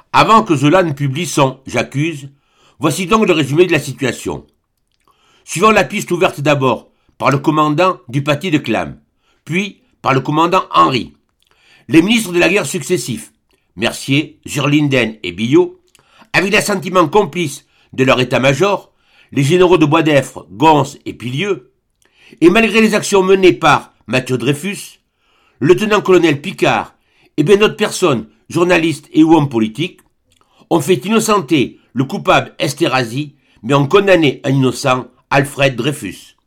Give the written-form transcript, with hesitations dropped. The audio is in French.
Avant que Zola ne publie son « J'accuse », voici donc le résumé de la situation. Suivant la piste ouverte d'abord par le commandant du paty de Clam, puis par le commandant Henry, les ministres de la guerre successifs, Mercier, Zurlinden et Billot, avec l'assentiment complice de leur état-major, les généraux de Boisdeffre, Gons et Pilieux, et malgré les actions menées par Mathieu Dreyfus, le lieutenant-colonel Picard et bien d'autres personnes, journalistes et ou hommes politiques, ont fait innocenter le coupable Esterhazy, mais ont condamné un innocent Alfred Dreyfus.